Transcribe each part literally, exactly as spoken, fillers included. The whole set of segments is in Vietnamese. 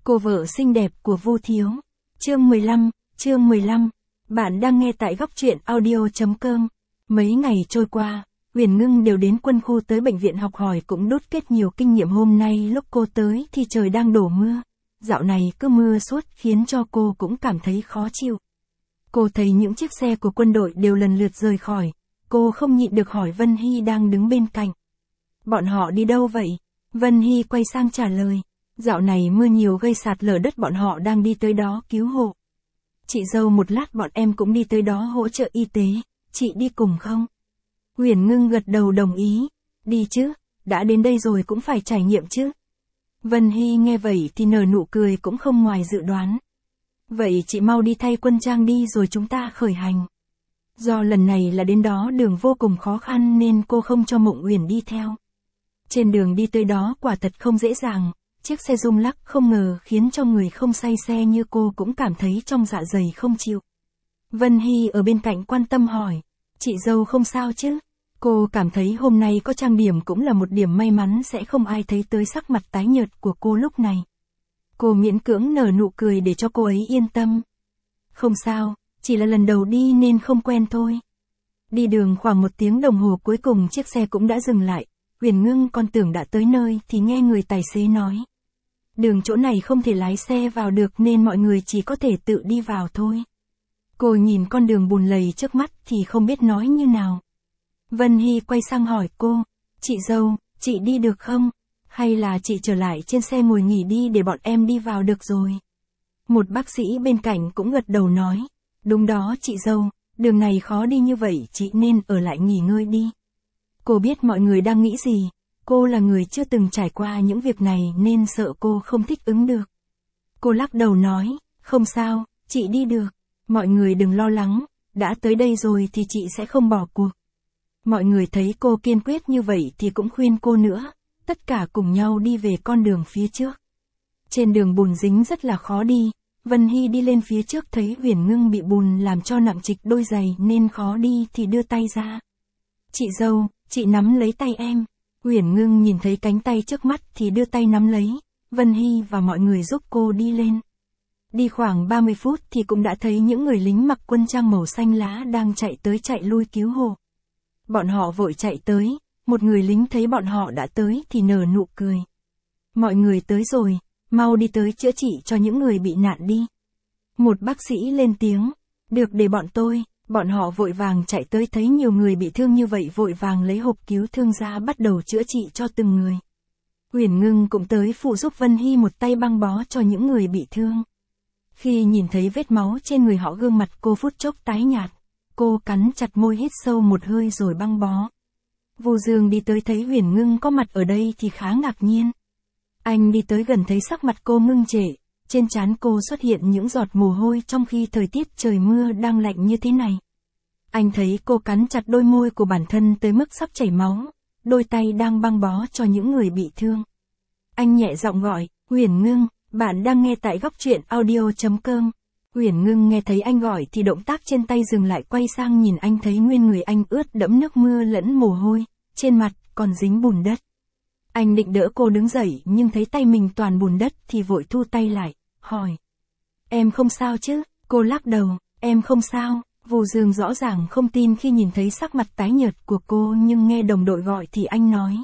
Cô vợ xinh đẹp của Vu Thiếu. Chương mười lăm, chương mười lăm. Bạn đang nghe tại góc truyện audio chấm com. Mấy ngày trôi qua, Huyền Ngưng đều đến quân khu tới bệnh viện học hỏi cũng đúc kết nhiều kinh nghiệm. Hôm nay lúc cô tới thì trời đang đổ mưa. Dạo này cứ mưa suốt khiến cho cô cũng cảm thấy khó chịu. Cô thấy những chiếc xe của quân đội đều lần lượt rời khỏi. Cô không nhịn được hỏi Vân Hy đang đứng bên cạnh. Bọn họ đi đâu vậy? Vân Hy quay sang trả lời. Dạo này mưa nhiều gây sạt lở đất, bọn họ đang đi tới đó cứu hộ. Chị dâu, một lát bọn em cũng đi tới đó hỗ trợ y tế, chị đi cùng không? Huyền Ngưng gật đầu đồng ý. Đi chứ, đã đến đây rồi cũng phải trải nghiệm chứ. Vân Hy nghe vậy thì nở nụ cười cũng không ngoài dự đoán. Vậy chị mau đi thay quân trang đi rồi chúng ta khởi hành. Do lần này là đến đó đường vô cùng khó khăn nên cô không cho Mộng Uyển đi theo. Trên đường đi tới đó quả thật không dễ dàng. Chiếc xe rung lắc không ngờ khiến cho người không say xe như cô cũng cảm thấy trong dạ dày không chịu. Vân Hy ở bên cạnh quan tâm hỏi. Chị dâu không sao chứ? Cô cảm thấy hôm nay có trang điểm cũng là một điểm may mắn, sẽ không ai thấy tới sắc mặt tái nhợt của cô lúc này. Cô miễn cưỡng nở nụ cười để cho cô ấy yên tâm. Không sao, chỉ là lần đầu đi nên không quen thôi. Đi đường khoảng một tiếng đồng hồ cuối cùng chiếc xe cũng đã dừng lại. Huyền Ngưng còn tưởng đã tới nơi thì nghe người tài xế nói. Đường chỗ này không thể lái xe vào được nên mọi người chỉ có thể tự đi vào thôi. Cô nhìn con đường bùn lầy trước mắt thì không biết nói như nào. Vân Hy quay sang hỏi cô. Chị dâu, chị đi được không? Hay là chị trở lại trên xe ngồi nghỉ đi để bọn em đi vào được rồi? Một bác sĩ bên cạnh cũng gật đầu nói. Đúng đó chị dâu, đường này khó đi như vậy chị nên ở lại nghỉ ngơi đi. Cô biết mọi người đang nghĩ gì. Cô là người chưa từng trải qua những việc này nên sợ cô không thích ứng được. Cô lắc đầu nói, không sao, chị đi được. Mọi người đừng lo lắng, đã tới đây rồi thì chị sẽ không bỏ cuộc. Mọi người thấy cô kiên quyết như vậy thì cũng khuyên cô nữa. Tất cả cùng nhau đi về con đường phía trước. Trên đường bùn dính rất là khó đi. Vân Hy đi lên phía trước thấy Huyền Ngưng bị bùn làm cho nặng trịch đôi giày nên khó đi thì đưa tay ra. Chị dâu, chị nắm lấy tay em. Huyền Ngưng nhìn thấy cánh tay trước mắt thì đưa tay nắm lấy. Vân Hy và mọi người giúp cô đi lên. Đi khoảng ba mươi phút thì cũng đã thấy những người lính mặc quân trang màu xanh lá đang chạy tới chạy lui cứu hộ. Bọn họ vội chạy tới. Một người lính thấy bọn họ đã tới thì nở nụ cười. Mọi người tới rồi, mau đi tới chữa trị cho những người bị nạn đi. Một bác sĩ lên tiếng. Được, để bọn tôi. Bọn họ vội vàng chạy tới thấy nhiều người bị thương như vậy vội vàng lấy hộp cứu thương ra bắt đầu chữa trị cho từng người. Huyền Ngưng cũng tới phụ giúp Vân Hy một tay băng bó cho những người bị thương. Khi nhìn thấy vết máu trên người họ gương mặt cô phút chốc tái nhạt. Cô cắn chặt môi hít sâu một hơi rồi băng bó. Vu Dương đi tới thấy Huyền Ngưng có mặt ở đây thì khá ngạc nhiên. Anh đi tới gần thấy sắc mặt cô ngưng trệ. Trên trán cô xuất hiện những giọt mồ hôi trong khi thời tiết trời mưa đang lạnh như thế này. Anh thấy cô cắn chặt đôi môi của bản thân tới mức sắp chảy máu, đôi tay đang băng bó cho những người bị thương. Anh nhẹ giọng gọi, Huyền Ngưng, bạn đang nghe tại góc truyện audio chấm com. Huyền Ngưng nghe thấy anh gọi thì động tác trên tay dừng lại, quay sang nhìn anh thấy nguyên người anh ướt đẫm nước mưa lẫn mồ hôi, trên mặt còn dính bùn đất. Anh định đỡ cô đứng dậy nhưng thấy tay mình toàn bùn đất thì vội thu tay lại, hỏi. Em không sao chứ? Cô lắc đầu, em không sao. Vu Dương rõ ràng không tin khi nhìn thấy sắc mặt tái nhợt của cô nhưng nghe đồng đội gọi thì anh nói.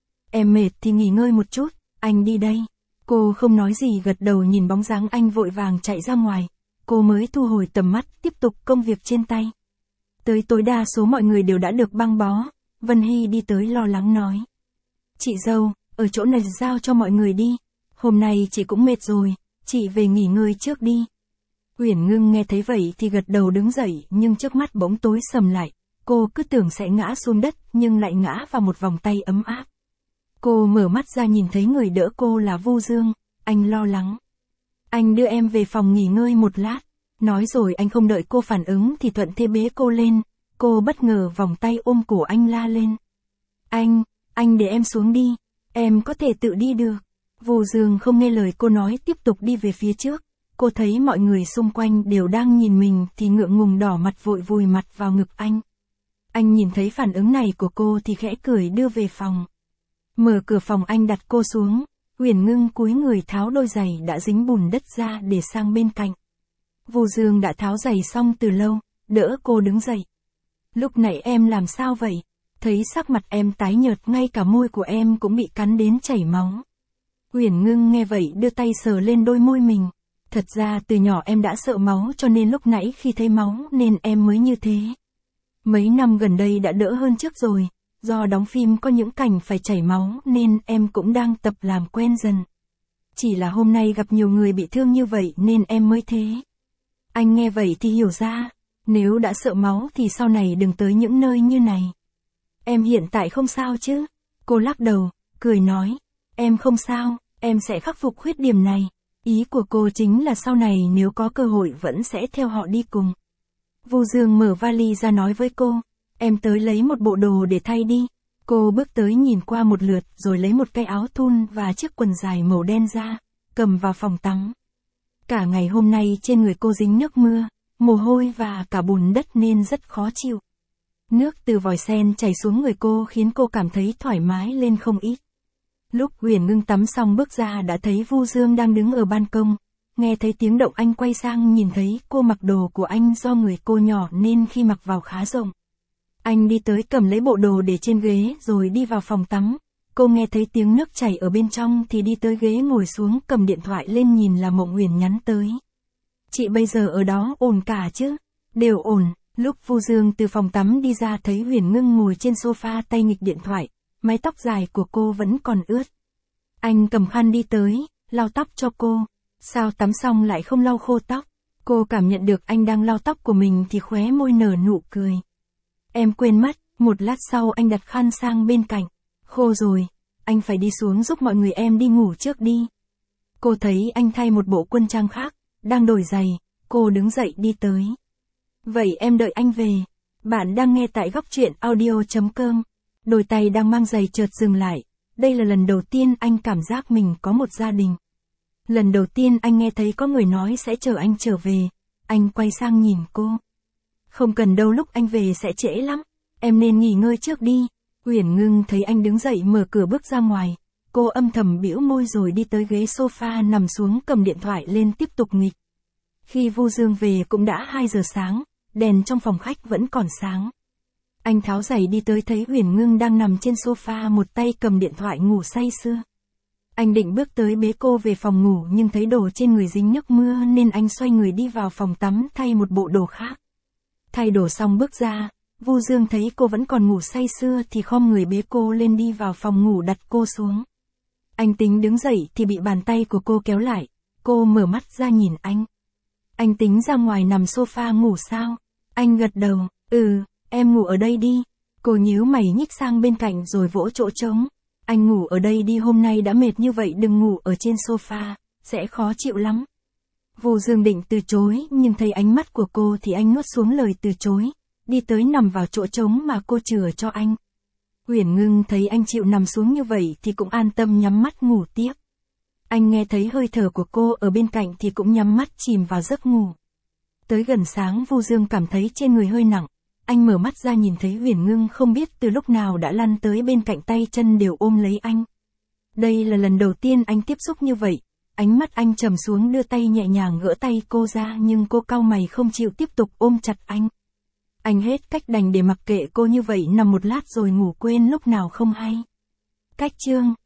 Em mệt thì nghỉ ngơi một chút, anh đi đây. Cô không nói gì gật đầu nhìn bóng dáng anh vội vàng chạy ra ngoài. Cô mới thu hồi tầm mắt tiếp tục công việc trên tay. Tới tối đa số mọi người đều đã được băng bó. Vân Hy đi tới lo lắng nói. Chị dâu, ở chỗ này giao cho mọi người đi. Hôm nay chị cũng mệt rồi, chị về nghỉ ngơi trước đi. Huyền Ngưng nghe thấy vậy thì gật đầu đứng dậy nhưng trước mắt bỗng tối sầm lại. Cô cứ tưởng sẽ ngã xuống đất nhưng lại ngã vào một vòng tay ấm áp. Cô mở mắt ra nhìn thấy người đỡ cô là Vu Dương. Anh lo lắng. Anh đưa em về phòng nghỉ ngơi một lát. Nói rồi anh không đợi cô phản ứng thì thuận thế bế cô lên. Cô bất ngờ vòng tay ôm cổ anh la lên. Anh, anh để em xuống đi. Em có thể tự đi được. Vu Dương không nghe lời cô nói tiếp tục đi về phía trước. Cô thấy mọi người xung quanh đều đang nhìn mình thì ngượng ngùng đỏ mặt vội vùi mặt vào ngực anh. Anh nhìn thấy phản ứng này của cô thì khẽ cười đưa về phòng. Mở cửa phòng anh đặt cô xuống. Uyển Ngưng cúi người tháo đôi giày đã dính bùn đất ra để sang bên cạnh. Vu Dương đã tháo giày xong từ lâu, đỡ cô đứng dậy. Lúc nãy em làm sao vậy? Thấy sắc mặt em tái nhợt, ngay cả môi của em cũng bị cắn đến chảy máu. Uyển Ngưng nghe vậy đưa tay sờ lên đôi môi mình. Thật ra từ nhỏ em đã sợ máu cho nên lúc nãy khi thấy máu nên em mới như thế. Mấy năm gần đây đã đỡ hơn trước rồi, do đóng phim có những cảnh phải chảy máu nên em cũng đang tập làm quen dần. Chỉ là hôm nay gặp nhiều người bị thương như vậy nên em mới thế. Anh nghe vậy thì hiểu ra, nếu đã sợ máu thì sau này đừng tới những nơi như này. Em hiện tại không sao chứ? Cô lắc đầu, cười nói, em không sao, em sẽ khắc phục khuyết điểm này. Ý của cô chính là sau này nếu có cơ hội vẫn sẽ theo họ đi cùng. Vu Dương mở vali ra nói với cô, em tới lấy một bộ đồ để thay đi. Cô bước tới nhìn qua một lượt rồi lấy một cái áo thun và chiếc quần dài màu đen ra, cầm vào phòng tắm. Cả ngày hôm nay trên người cô dính nước mưa, mồ hôi và cả bùn đất nên rất khó chịu. Nước từ vòi sen chảy xuống người cô khiến cô cảm thấy thoải mái lên không ít. Lúc Uyển Ngưng tắm xong bước ra đã thấy Vu Dương đang đứng ở ban công. Nghe thấy tiếng động anh quay sang nhìn thấy cô mặc đồ của anh, do người cô nhỏ nên khi mặc vào khá rộng. Anh đi tới cầm lấy bộ đồ để trên ghế rồi đi vào phòng tắm. Cô nghe thấy tiếng nước chảy ở bên trong thì đi tới ghế ngồi xuống, cầm điện thoại lên nhìn là Mộng Uyển nhắn tới. Chị bây giờ ở đó ổn cả chứ? Đều ổn. Lúc Vu Dương từ phòng tắm đi ra thấy Uyển Ngưng ngồi trên sofa tay nghịch điện thoại, mái tóc dài của cô vẫn còn ướt. Anh cầm khăn đi tới, lau tóc cho cô. Sao tắm xong lại không lau khô tóc? Cô cảm nhận được anh đang lau tóc của mình thì khóe môi nở nụ cười. Em quên mất, một lát sau anh đặt khăn sang bên cạnh. Khô rồi, anh phải đi xuống giúp mọi người, em đi ngủ trước đi. Cô thấy anh thay một bộ quân trang khác, đang đổi giày, cô đứng dậy đi tới. Vậy em đợi anh về. Bạn đang nghe tại góc truyện audio chấm com. Đôi tay đang mang giày chợt dừng lại. Đây là lần đầu tiên anh cảm giác mình có một gia đình. Lần đầu tiên anh nghe thấy có người nói sẽ chờ anh trở về. Anh quay sang nhìn cô. Không cần đâu, lúc anh về sẽ trễ lắm. Em nên nghỉ ngơi trước đi. Uyển Ngưng thấy anh đứng dậy mở cửa bước ra ngoài. Cô âm thầm bĩu môi rồi đi tới ghế sofa nằm xuống cầm điện thoại lên tiếp tục nghịch. Khi Vu Dương về cũng đã hai giờ sáng, đèn trong phòng khách vẫn còn sáng. Anh tháo giày đi tới thấy Uyển Ngưng đang nằm trên sofa một tay cầm điện thoại ngủ say sưa. Anh định bước tới bế cô về phòng ngủ nhưng thấy đồ trên người dính nước mưa nên anh xoay người đi vào phòng tắm thay một bộ đồ khác. Thay đồ xong bước ra, Vu Dương thấy cô vẫn còn ngủ say sưa thì khom người bế cô lên đi vào phòng ngủ đặt cô xuống. Anh tính đứng dậy thì bị bàn tay của cô kéo lại, cô mở mắt ra nhìn anh. Anh tính ra ngoài nằm sofa ngủ sao? Anh gật đầu, ừ, em ngủ ở đây đi. Cô nhíu mày nhích sang bên cạnh rồi vỗ chỗ trống. Anh ngủ ở đây đi, hôm nay đã mệt như vậy đừng ngủ ở trên sofa, sẽ khó chịu lắm. Vu Dương định từ chối nhưng thấy ánh mắt của cô thì anh nuốt xuống lời từ chối, đi tới nằm vào chỗ trống mà cô chừa cho anh. Uyển Ngưng thấy anh chịu nằm xuống như vậy thì cũng an tâm nhắm mắt ngủ tiếp. Anh nghe thấy hơi thở của cô ở bên cạnh thì cũng nhắm mắt chìm vào giấc ngủ. Tới gần sáng Vu Dương cảm thấy trên người hơi nặng. Anh mở mắt ra nhìn thấy Uyển Ngưng không biết từ lúc nào đã lăn tới bên cạnh, tay chân đều ôm lấy anh. Đây là lần đầu tiên anh tiếp xúc như vậy. Ánh mắt anh trầm xuống đưa tay nhẹ nhàng gỡ tay cô ra nhưng cô cau mày không chịu tiếp tục ôm chặt anh. Anh hết cách đành để mặc kệ cô như vậy nằm một lát rồi ngủ quên lúc nào không hay. Cách chương